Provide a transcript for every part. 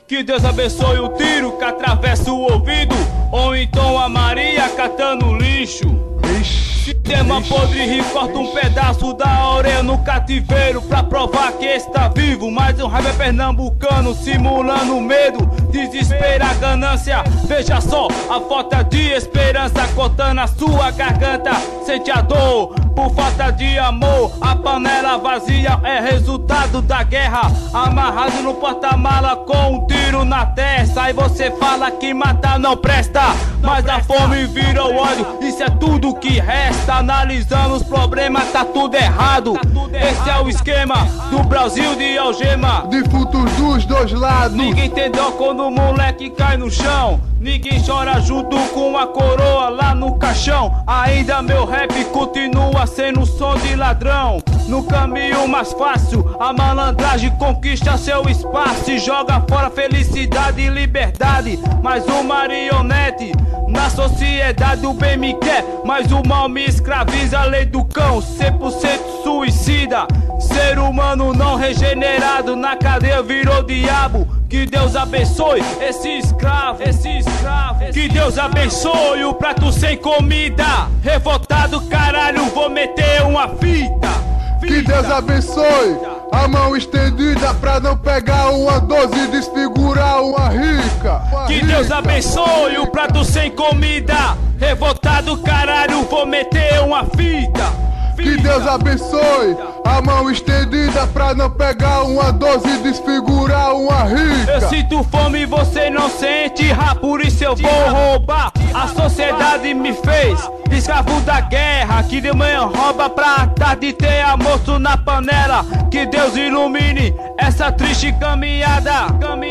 Que Deus abençoe o tiro que atravessa o ouvido, ou então a Maria catando lixo. Sistema podre recorta um pedaço da orelha no cativeiro pra provar que está vivo. Mais um raiva pernambucano simulando medo, desespero, a ganância. Veja só a falta de esperança cortando a sua garganta. Sente a dor por falta de amor. A panela vazia é resultado da guerra. Amarrado no porta-mala com um tiro na testa. Aí você fala que matar não presta, mas a fome virou ódio, isso é tudo que resta. Analisando os problemas, tá tudo errado. Esse é o esquema do Brasil de algema, defuntos dos dois lados. Ninguém entendeu quando o moleque cai no chão. Ninguém chora junto com a coroa lá no caixão. Ainda meu rap continua sendo som de ladrão. No caminho mais fácil, a malandragem conquista seu espaço e joga fora felicidade e liberdade. Mais um marionete na sociedade, o bem me quer, mas o mal me escraviza. A lei do cão, 100% suicida. Ser humano não regenerado, na cadeia virou diabo. Que Deus abençoe esse escravo, Que Deus abençoe o prato sem comida. Revoltado, caralho, vou meter uma fita. Que Deus abençoe a mão estendida pra não pegar uma 12 e desfigurar uma rica. Que Deus abençoe o prato sem comida. Revoltado, caralho, vou meter uma fita. Que Deus abençoe a mão estendida pra não pegar uma 12 e desfigurar uma rica. Eu sinto fome e você não sente, por isso eu vou roubar. A sociedade me fez escravo da guerra, que de manhã rouba pra tarde ter almoço na panela. Que Deus ilumine essa triste caminhada.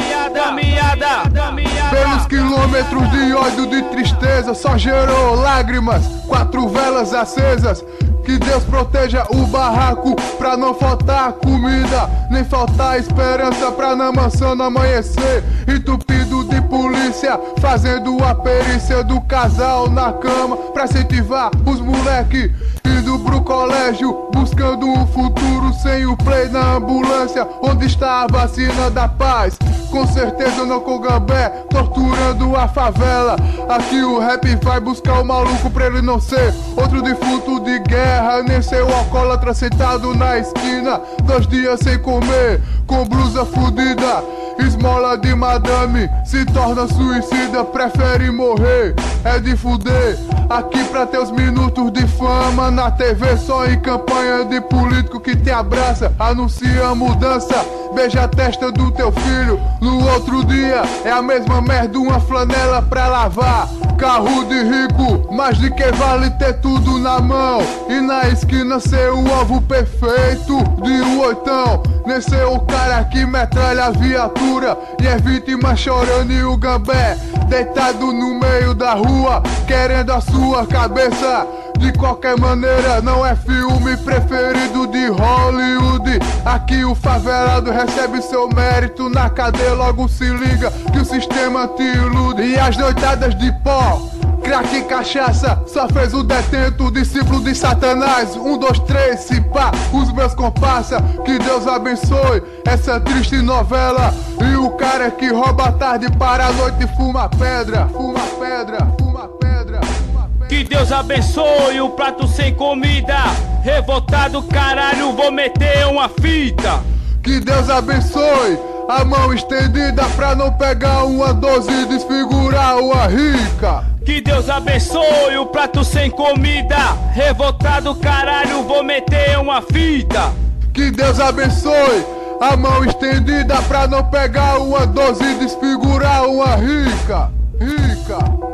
Pelos quilômetros de ódio, de tristeza, só gerou lágrimas, 4 velas acesas. Que Deus proteja o barraco pra não faltar comida, nem faltar esperança pra na mansão não amanhecer. Entupido de polícia, fazendo a perícia do casal na cama pra incentivar os moleque indo pro colégio, buscando um futuro sem o play na ambulância. Onde está a vacina da paz? Com certeza não com gambé, torturando a favela. Aqui o rap vai buscar o maluco pra ele não ser outro defunto de guerra, nem ser o alcoólatra sentado na esquina, 2 dias sem comer, com blusa fudida. Esmola de madame, se torna suicida, prefere morrer, é de fuder. Aqui pra ter os minutos de fama na TV, só em campanha de político que te abraça, anuncia mudança, beija a testa do teu filho. No outro dia é a mesma merda, uma flanela pra lavar. Carro de rico, mais de que vale ter tudo na mão, e na esquina ser o alvo perfeito de um oitão. Nem ser o cara que metralha a viatura e é vítima chorando, e o gambé deitado no meio da rua querendo a sua cabeça. De qualquer maneira, não é filme preferido de Hollywood. Aqui o favelado recebe seu mérito na cadeia, logo se liga que o sistema te ilude. E as noitadas de pó, crack e cachaça, só fez o detento, discípulo de Satanás. 1, 2, 3, se pá, os meus comparsa. Que Deus abençoe essa triste novela. E o cara que rouba a tarde para a noite e fuma pedra, fuma pedra, fuma pedra. Que Deus abençoe o prato sem comida. Revoltado, caralho, vou meter uma fita. Que Deus abençoe a mão estendida pra não pegar uma 12 e desfigurar uma rica. Que Deus abençoe o prato sem comida. Revoltado, caralho, vou meter uma fita. Que Deus abençoe a mão estendida pra não pegar uma 12 e desfigurar uma rica. Rica.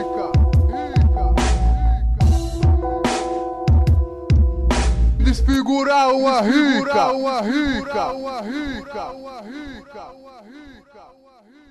Desfigurar uma rica, uma rica, uma rica, uma rica, uma rica.